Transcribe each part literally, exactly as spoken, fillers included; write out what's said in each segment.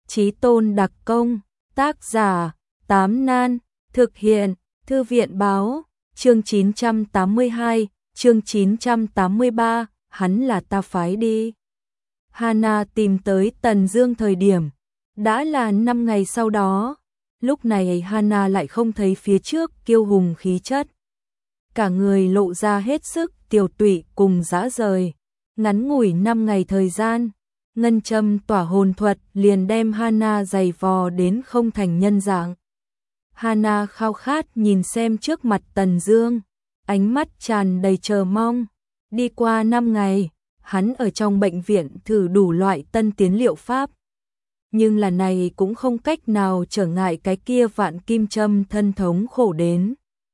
Chí Tôn đặc công, tác giả, Tám Nan, thực hiện, Thư viện báo, chương chín trăm tám mươi hai, chương chín trăm tám mươi ba, hắn là ta phái đi. Hana tìm tới Tần Dương thời điểm, đã là năm ngày sau đó, lúc này Hana lại không thấy phía trước kiêu hùng khí chất. Cả người lộ ra hết sức tiều tụy cùng dã rời, ngắn ngủi năm ngày thời gian. Ngân châm tỏa hồn thuật liền đem Hana giày vò đến không thành nhân dạng. Hana khao khát nhìn xem trước mặt Tần Dương, ánh mắt tràn đầy chờ mong. Đi qua năm ngày, hắn ở trong bệnh viện thử đủ loại tân tiến liệu pháp. Nhưng là này cũng không cách nào trở ngại cái kia vạn kim châm thân thống khổ đến.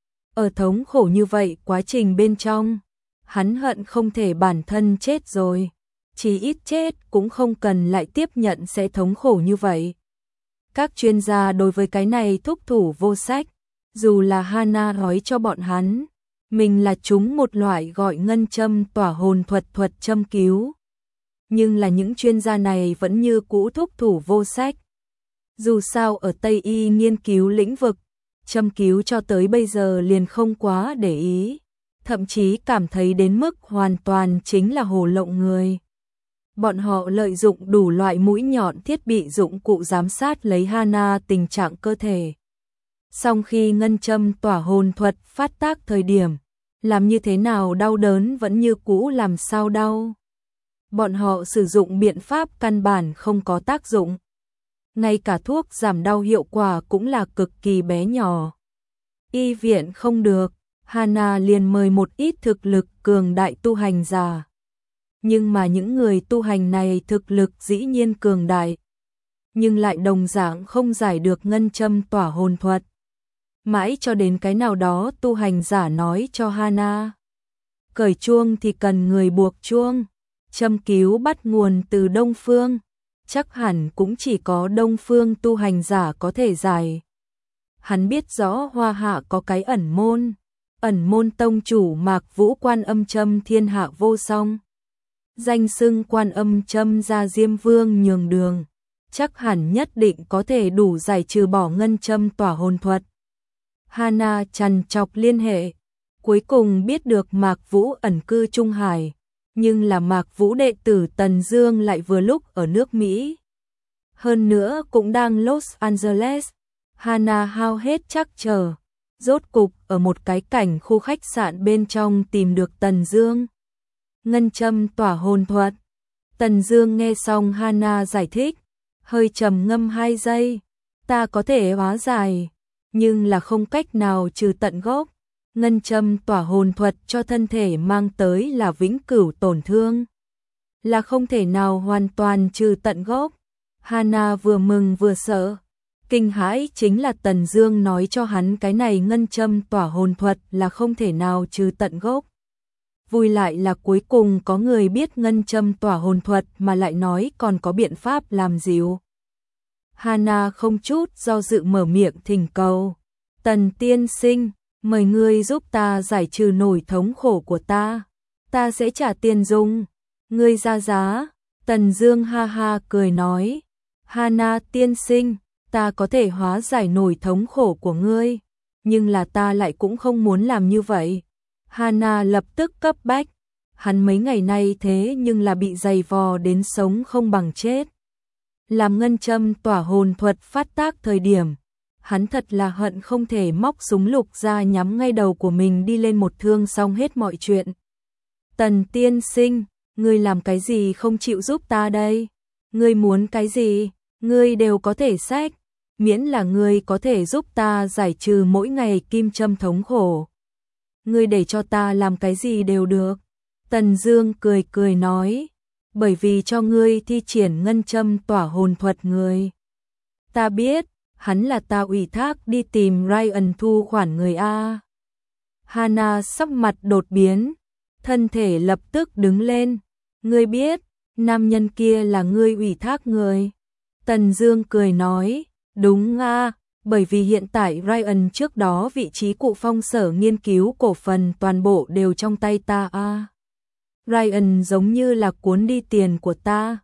Ở thống khổ như vậy quá trình bên trong, hắn hận không thể bản thân chết rồi. Chỉ ít chết cũng không cần lại tiếp nhận sẽ thống khổ như vậy. Các chuyên gia đối với cái này thúc thủ vô sách, dù là Hana nói cho bọn hắn, mình là chúng một loại gọi ngân châm tỏa hồn thuật thuật châm cứu. Nhưng là những chuyên gia này vẫn như cũ thúc thủ vô sách. Dù sao ở Tây Y nghiên cứu lĩnh vực, châm cứu cho tới bây giờ liền không quá để ý, thậm chí cảm thấy đến mức hoàn toàn chính là hồ lộng người. Bọn họ lợi dụng đủ loại mũi nhọn thiết bị dụng cụ giám sát lấy Hana tình trạng cơ thể. Song khi ngân châm tỏa hồn thuật phát tác thời điểm, làm như thế nào đau đớn vẫn như cũ làm sao đau. Bọn họ sử dụng biện pháp căn bản không có tác dụng. Ngay cả thuốc giảm đau hiệu quả cũng là cực kỳ bé nhỏ. Y viện không được, Hana liền mời một ít thực lực cường đại tu hành giả. Nhưng mà những người tu hành này thực lực dĩ nhiên cường đại, nhưng lại đồng dạng không giải được ngân châm tỏa hồn thuật. Mãi cho đến cái nào đó tu hành giả nói cho Hana, cởi chuông thì cần người buộc chuông, châm cứu bắt nguồn từ Đông Phương, chắc hẳn cũng chỉ có Đông Phương tu hành giả có thể giải. Hắn biết rõ Hoa Hạ có cái ẩn môn, ẩn môn tông chủ Mạc Vũ Quan Âm Châm thiên hạ vô song. Danh xưng Quan Âm Châm ra Diêm Vương nhường đường, chắc hẳn nhất định có thể đủ giải trừ bỏ ngân châm tỏa hồn thuật. Hana trằn trọc liên hệ, cuối cùng biết được Mạc Vũ ẩn cư Trung Hải, nhưng là Mạc Vũ đệ tử Tần Dương lại vừa lúc ở nước Mỹ. Hơn nữa cũng đang Los Angeles. Hana hao hết chắc chờ, rốt cục ở một cái cảnh khu khách sạn bên trong tìm được Tần Dương. Ngân châm tỏa hồn thuật. Tần Dương nghe xong Hana giải thích, hơi trầm ngâm hai giây. Ta có thể hóa giải, nhưng là không cách nào trừ tận gốc. Ngân châm tỏa hồn thuật cho thân thể mang tới là vĩnh cửu tổn thương, là không thể nào hoàn toàn trừ tận gốc. Hana vừa mừng vừa sợ. Kinh hãi chính là Tần Dương nói cho hắn cái này ngân châm tỏa hồn thuật là không thể nào trừ tận gốc. Vui lại là cuối cùng có người biết ngân châm tỏa hồn thuật mà lại nói còn có biện pháp làm dịu. Hana không chút do dự mở miệng thỉnh cầu. Tần tiên sinh, mời ngươi giúp ta giải trừ nỗi thống khổ của ta. Ta sẽ trả tiền dùng. Ngươi ra giá. Tần Dương ha ha cười nói. Hana tiên sinh, ta có thể hóa giải nỗi thống khổ của ngươi, nhưng là ta lại cũng không muốn làm như vậy. Hana lập tức cấp bách, hắn mấy ngày nay thế nhưng là bị dày vò đến sống không bằng chết. Làm ngân châm tỏa hồn thuật phát tác thời điểm, hắn thật là hận không thể móc súng lục ra nhắm ngay đầu của mình đi lên một thương xong hết mọi chuyện. Tần tiên sinh, ngươi làm cái gì không chịu giúp ta đây? Ngươi muốn cái gì, ngươi đều có thể xách, miễn là ngươi có thể giúp ta giải trừ mỗi ngày kim châm thống khổ. Ngươi để cho ta làm cái gì đều được. Tần Dương cười cười nói, bởi vì cho ngươi thi triển ngân châm tỏa hồn thuật người. Ta biết, hắn là ta ủy thác đi tìm Ryan thu khoản người A. Hana sắc mặt đột biến, thân thể lập tức đứng lên. Ngươi biết, nam nhân kia là ngươi ủy thác người. Tần Dương cười nói, đúng a, bởi vì hiện tại Ryan trước đó vị trí cụ phong sở nghiên cứu cổ phần toàn bộ đều trong tay ta a. Ryan giống như là cuốn đi tiền của ta.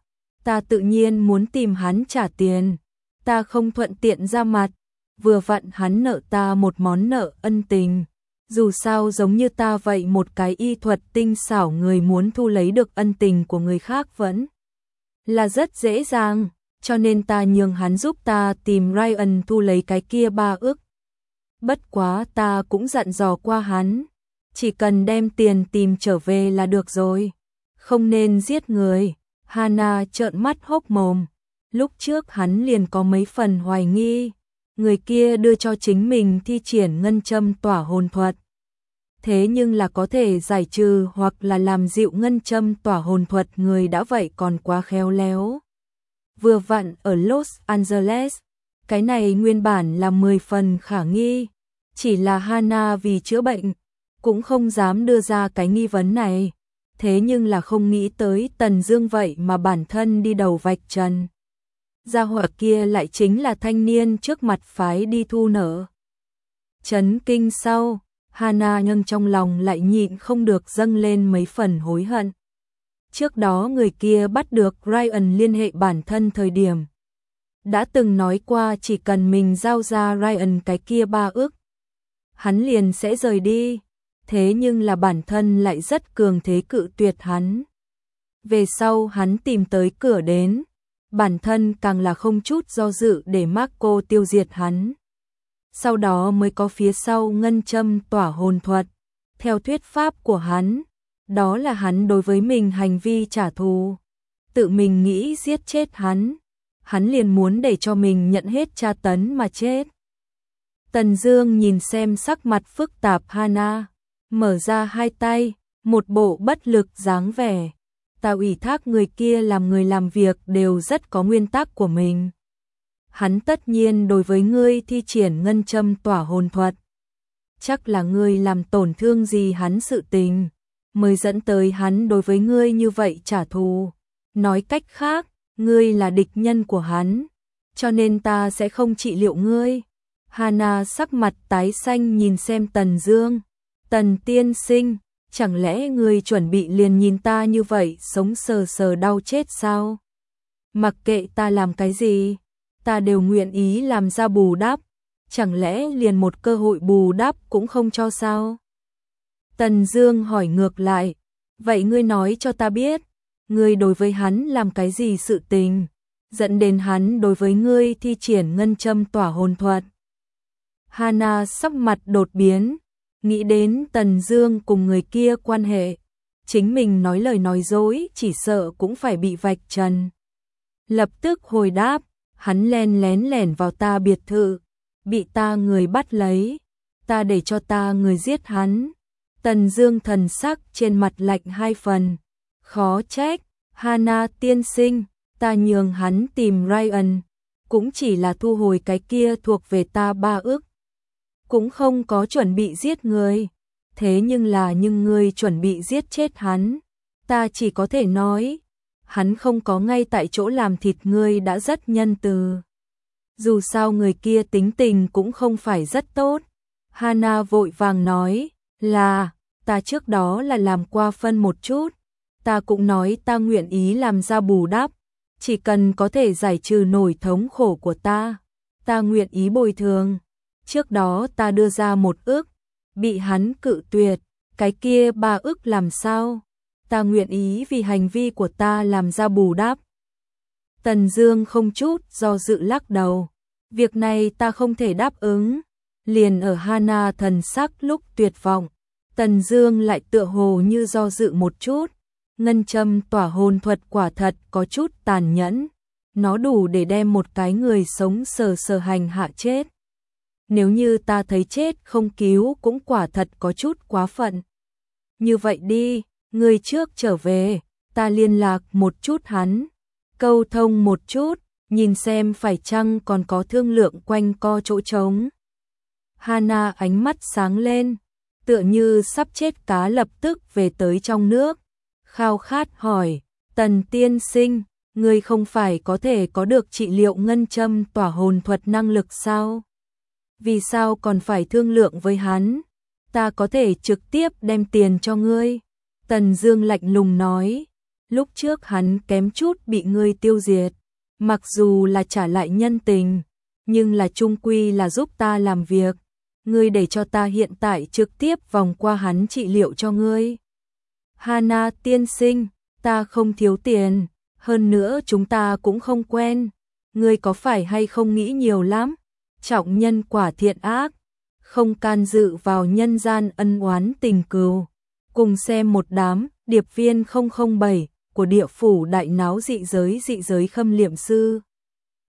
ta tự nhiên muốn tìm hắn trả tiền, ta không thuận tiện ra mặt, vừa vặn hắn nợ ta một món nợ ân tình. Dù sao giống như ta vậy một cái y thuật tinh xảo người muốn thu lấy được ân tình của người khác vẫn là rất dễ dàng, cho nên ta nhường hắn giúp ta tìm Ryan thu lấy cái kia ba ức. Bất quá ta cũng dặn dò qua hắn, chỉ cần đem tiền tìm trở về là được rồi, không nên giết người. Hana trợn mắt hốc mồm, lúc trước hắn liền có mấy phần hoài nghi, người kia đưa cho chính mình thi triển ngân châm tỏa hồn thuật. Thế nhưng là có thể giải trừ hoặc là làm dịu ngân châm tỏa hồn thuật người đã vậy còn quá khéo léo. Vừa vặn ở Los Angeles, cái này nguyên bản là mười phần khả nghi, chỉ là Hana vì chữa bệnh, cũng không dám đưa ra cái nghi vấn này. Thế nhưng là không nghĩ tới Tần Dương vậy mà bản thân đi đầu vạch trần. Gia hỏa kia lại chính là thanh niên trước mặt phái đi thu nợ. Chấn kinh sau, Hana nhưng trong lòng lại nhịn không được dâng lên mấy phần hối hận. Trước đó người kia bắt được Ryan liên hệ bản thân thời điểm, đã từng nói qua chỉ cần mình giao ra Ryan cái kia ba ức, hắn liền sẽ rời đi. Thế nhưng là bản thân lại rất cường thế cự tuyệt hắn. Về sau hắn tìm tới cửa đến, bản thân càng là không chút do dự để Marco tiêu diệt hắn. Sau đó mới có phía sau ngân châm tỏa hồn thuật. Theo thuyết pháp của hắn, đó là hắn đối với mình hành vi trả thù, tự mình nghĩ giết chết hắn, hắn liền muốn để cho mình nhận hết tra tấn mà chết. Tần Dương nhìn xem sắc mặt phức tạp Hana, mở ra hai tay, một bộ bất lực dáng vẻ. Ta ủy thác người kia làm người làm việc đều rất có nguyên tắc của mình. Hắn tất nhiên đối với ngươi thi triển ngân châm tỏa hồn thuật. Chắc là ngươi làm tổn thương gì hắn sự tình, mới dẫn tới hắn đối với ngươi như vậy trả thù. Nói cách khác, ngươi là địch nhân của hắn, cho nên ta sẽ không trị liệu ngươi. Hana sắc mặt tái xanh nhìn xem Tần Dương. Tần tiên sinh, chẳng lẽ ngươi chuẩn bị liền nhìn ta như vậy sống sờ sờ đau chết sao? Mặc kệ ta làm cái gì, ta đều nguyện ý làm ra bù đắp, chẳng lẽ liền một cơ hội bù đắp cũng không cho sao? Tần Dương hỏi ngược lại, vậy ngươi nói cho ta biết, ngươi đối với hắn làm cái gì sự tình, dẫn đến hắn đối với ngươi thi triển ngân châm tỏa hồn thuật? Hana sắc mặt đột biến, nghĩ đến Tần Dương cùng người kia quan hệ, chính mình nói lời nói dối chỉ sợ cũng phải bị vạch trần. Lập tức hồi đáp, hắn len lén lẻn vào ta biệt thự, bị ta người bắt lấy, ta để cho ta người giết hắn. Tần Dương thần sắc trên mặt lạnh hai phần, khó trách, Hana tiên sinh, ta nhường hắn tìm Ryan, cũng chỉ là thu hồi cái kia thuộc về ta ba ức, cũng không có chuẩn bị giết người. Thế nhưng là nhưng ngươi chuẩn bị giết chết hắn, ta chỉ có thể nói, hắn không có ngay tại chỗ làm thịt ngươi đã rất nhân từ. Dù sao người kia tính tình cũng không phải rất tốt. Hana vội vàng nói, là, ta trước đó là làm qua phân một chút, ta cũng nói ta nguyện ý làm ra bù đắp, chỉ cần có thể giải trừ nỗi thống khổ của ta, ta nguyện ý bồi thường. Trước đó ta đưa ra một ức, bị hắn cự tuyệt, cái kia ba ức làm sao? Ta nguyện ý vì hành vi của ta làm ra bù đắp. Tần Dương không chút do dự lắc đầu, việc này ta không thể đáp ứng. Liền ở Hana thần sắc lúc tuyệt vọng, Tần Dương lại tựa hồ như do dự một chút. Ngân châm tỏa hồn thuật quả thật có chút tàn nhẫn, nó đủ để đem một cái người sống sờ sờ hành hạ chết. Nếu như ta thấy chết không cứu cũng quả thật có chút quá phận. Như vậy đi, ngươi trước trở về, ta liên lạc một chút hắn, câu thông một chút, nhìn xem phải chăng còn có thương lượng quanh co chỗ trống. Hana ánh mắt sáng lên, tựa như sắp chết cá lập tức về tới trong nước, khao khát hỏi, Tần tiên sinh, ngươi không phải có thể có được trị liệu ngân châm tỏa hồn thuật năng lực sao? Vì sao còn phải thương lượng với hắn? Ta có thể trực tiếp đem tiền cho ngươi. Tần Dương lạnh lùng nói, lúc trước hắn kém chút bị ngươi tiêu diệt, mặc dù là trả lại nhân tình, nhưng là chung quy là giúp ta làm việc, ngươi để cho ta hiện tại trực tiếp vòng qua hắn trị liệu cho ngươi. Hana tiên sinh, ta không thiếu tiền, hơn nữa chúng ta cũng không quen, ngươi có phải hay không nghĩ nhiều lắm, trọng nhân quả thiện ác, không can dự vào nhân gian ân oán tình cừu. Cùng xem một đám điệp viên không không bảy của địa phủ đại náo dị giới dị giới khâm liệm sư.